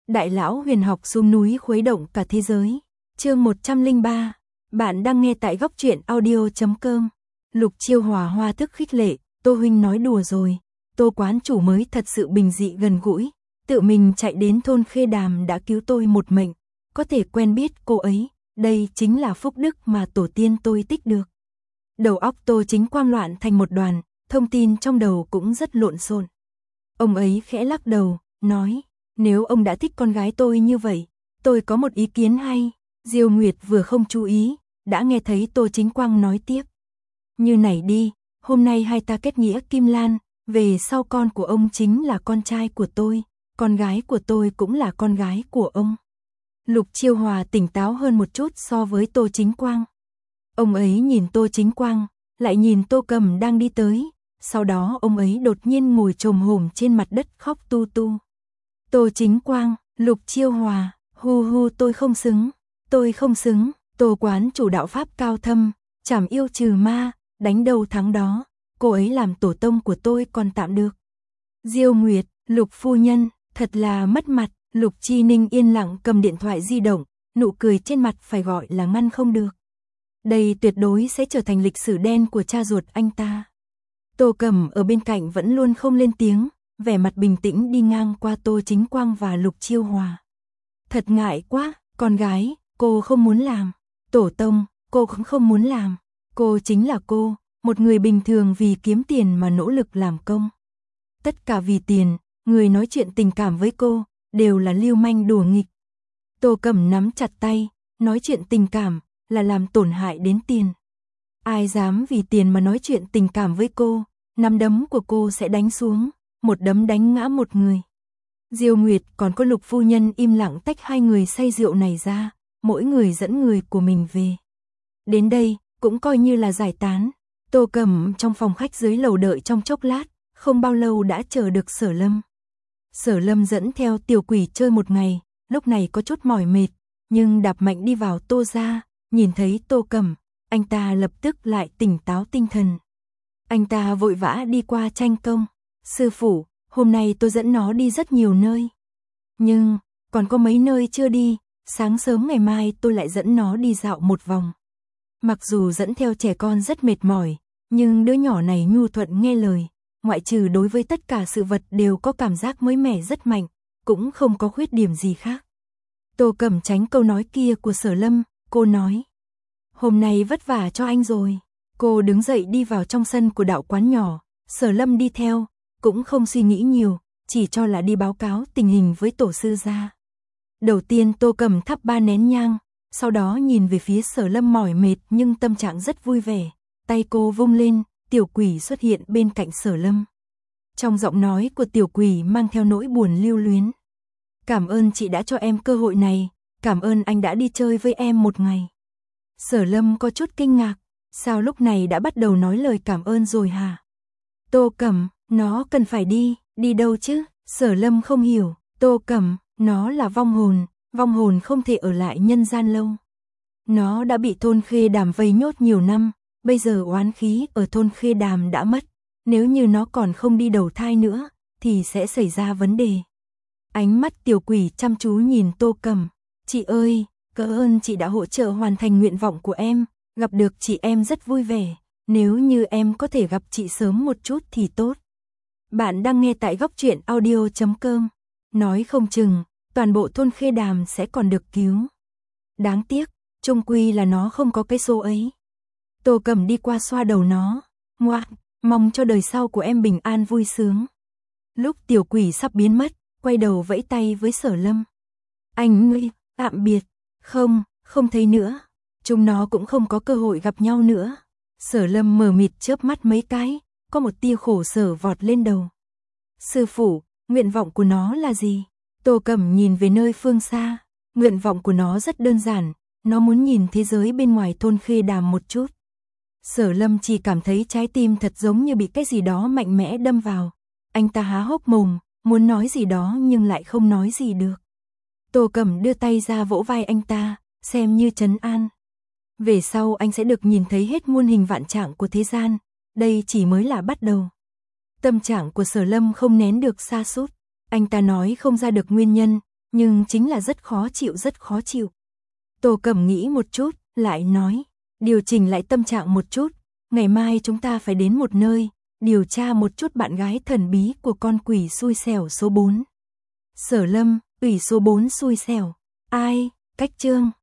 Đại lão huyền học xuống núi khuấy động cả thế giới. Chương 103. Bạn đang nghe tại góc truyện audio.com. Lục Chiêu Hòa hoa thức khích lệ, Tô huynh nói đùa rồi. Tô quán chủ mới thật sự bình dị gần gũi, tự mình chạy đến thôn Khê Đàm đã cứu tôi một mệnh. Có thể quen biết cô ấy, đây chính là phúc đức mà tổ tiên tôi tích được. Đầu óc Tô Chính Quang loạn thành một đoàn, thông tin trong đầu cũng rất lộn xộn. Ông ấy khẽ lắc đầu, nói, nếu ông đã thích con gái tôi như vậy, tôi có một ý kiến hay. Diêu Nguyệt vừa không chú ý, đã nghe thấy Tô Chính Quang nói tiếp. Như này đi, hôm nay hai ta kết nghĩa Kim Lan, về sau con của ông chính là con trai của tôi, con gái của tôi cũng là con gái của ông. Lục Chiêu Hòa tỉnh táo hơn một chút so với Tô Chính Quang. Ông ấy nhìn Tô Chính Quang, lại nhìn Tô Cầm đang đi tới, sau đó ông ấy đột nhiên ngồi chồm hổm trên mặt đất khóc tu tu. Tô Chính Quang, Lục Chiêu Hòa, hu tôi không xứng, Tô quán chủ đạo pháp cao thâm, trảm yêu trừ ma, đánh đầu thắng đó, cô ấy làm tổ tông của tôi còn tạm được. Diêu Nguyệt, Lục phu nhân, thật là mất mặt. Lục Chi Ninh yên lặng cầm điện thoại di động, nụ cười trên mặt phải gọi là ngăn không được. Đây tuyệt đối sẽ trở thành lịch sử đen của cha ruột anh ta. Tô Cẩm ở bên cạnh vẫn luôn không lên tiếng, vẻ mặt bình tĩnh đi ngang qua Tô Chính Quang và Lục Chiêu Hòa. Thật ngại quá, con gái, cô không muốn làm. Tổ tông, cô cũng không muốn làm. Cô chính là cô, một người bình thường vì kiếm tiền mà nỗ lực làm công. Tất cả vì tiền, người nói chuyện tình cảm với cô đều là lưu manh đùa nghịch. Tô Cẩm nắm chặt tay, nói chuyện tình cảm là làm tổn hại đến tiền. Ai dám vì tiền mà nói chuyện tình cảm với cô, nắm đấm của cô sẽ đánh xuống, một đấm đánh ngã một người. Diêu Nguyệt còn có Lục phu nhân im lặng tách hai người say rượu này ra, mỗi người dẫn người của mình về. Đến đây, cũng coi như là giải tán. Tô Cẩm trong phòng khách dưới lầu đợi trong chốc lát, không bao lâu đã chờ được Sở Lâm. Sở Lâm dẫn theo Tiểu Quỷ chơi một ngày, lúc này có chút mỏi mệt, nhưng đạp mạnh đi vào Tô gia, nhìn thấy Tô Cẩm, anh ta lập tức lại tỉnh táo tinh thần. Anh ta vội vã đi qua tranh công. Sư phụ, hôm nay tôi dẫn nó đi rất nhiều nơi. Nhưng, còn có mấy nơi chưa đi, sáng sớm ngày mai tôi lại dẫn nó đi dạo một vòng. Mặc dù dẫn theo trẻ con rất mệt mỏi, nhưng đứa nhỏ này nhu thuận nghe lời, ngoại trừ đối với tất cả sự vật đều có cảm giác mới mẻ rất mạnh, cũng không có khuyết điểm gì khác. Tô Cẩm tránh câu nói kia của Sở Lâm, cô nói. Hôm nay vất vả cho anh rồi. Cô đứng dậy đi vào trong sân của đạo quán nhỏ, Sở Lâm đi theo, cũng không suy nghĩ nhiều, chỉ cho là đi báo cáo tình hình với tổ sư gia. Đầu tiên Tô Cẩm thắp 3 nén nhang, sau đó nhìn về phía Sở Lâm mỏi mệt nhưng tâm trạng rất vui vẻ, tay cô vung lên, Tiểu Quỷ xuất hiện bên cạnh Sở Lâm. Trong giọng nói của Tiểu Quỷ mang theo nỗi buồn lưu luyến. Cảm ơn chị đã cho em cơ hội này, cảm ơn anh đã đi chơi với em một ngày. Sở Lâm có chút kinh ngạc, sao lúc này đã bắt đầu nói lời cảm ơn rồi hả? Tô Cẩm, nó cần phải đi đâu chứ? Sở Lâm không hiểu, Tô Cẩm, nó là vong hồn không thể ở lại nhân gian lâu. Nó đã bị thôn Khê Đàm vây nhốt nhiều năm, bây giờ oán khí ở thôn Khê Đàm đã mất, nếu như nó còn không đi đầu thai nữa, thì sẽ xảy ra vấn đề. Ánh mắt Tiểu Quỷ chăm chú nhìn Tô Cẩm, chị ơi, cảm ơn chị đã hỗ trợ hoàn thành nguyện vọng của em, gặp được chị em rất vui vẻ, nếu như em có thể gặp chị sớm một chút thì tốt. Bạn đang nghe tại góc truyện audio.com, nói không chừng, toàn bộ thôn Khê Đàm sẽ còn được cứu. Đáng tiếc, chung quy là nó không có cái số ấy. Tô Cẩm đi qua xoa đầu nó, ngoác, mong cho đời sau của em bình an vui sướng. Lúc Tiểu Quỷ sắp biến mất, quay đầu vẫy tay với Sở Lâm. Anh ngươi, tạm biệt, không thấy nữa. Chúng nó cũng không có cơ hội gặp nhau nữa. Sở Lâm mờ mịt chớp mắt mấy cái, có một tia khổ sở vọt lên đầu. Sư phụ, nguyện vọng của nó là gì? Tô Cẩm nhìn về nơi phương xa, nguyện vọng của nó rất đơn giản, nó muốn nhìn thế giới bên ngoài thôn Khê Đàm một chút. Sở Lâm chỉ cảm thấy trái tim thật giống như bị cái gì đó mạnh mẽ đâm vào. Anh ta há hốc mồm, muốn nói gì đó nhưng lại không nói gì được. Tô Cẩm đưa tay ra vỗ vai anh ta, xem như trấn an. Về sau anh sẽ được nhìn thấy hết muôn hình vạn trạng của thế gian, đây chỉ mới là bắt đầu. Tâm trạng của Sở Lâm không nén được sa sút, anh ta nói không ra được nguyên nhân, nhưng chính là rất khó chịu. Tô Cẩm nghĩ một chút, lại nói, điều chỉnh lại tâm trạng một chút, ngày mai chúng ta phải đến một nơi, điều tra một chút bạn gái thần bí của con quỷ xui xẻo số 4. Sở Lâm, quỷ số 4 xui xẻo, ai, Cách Trương.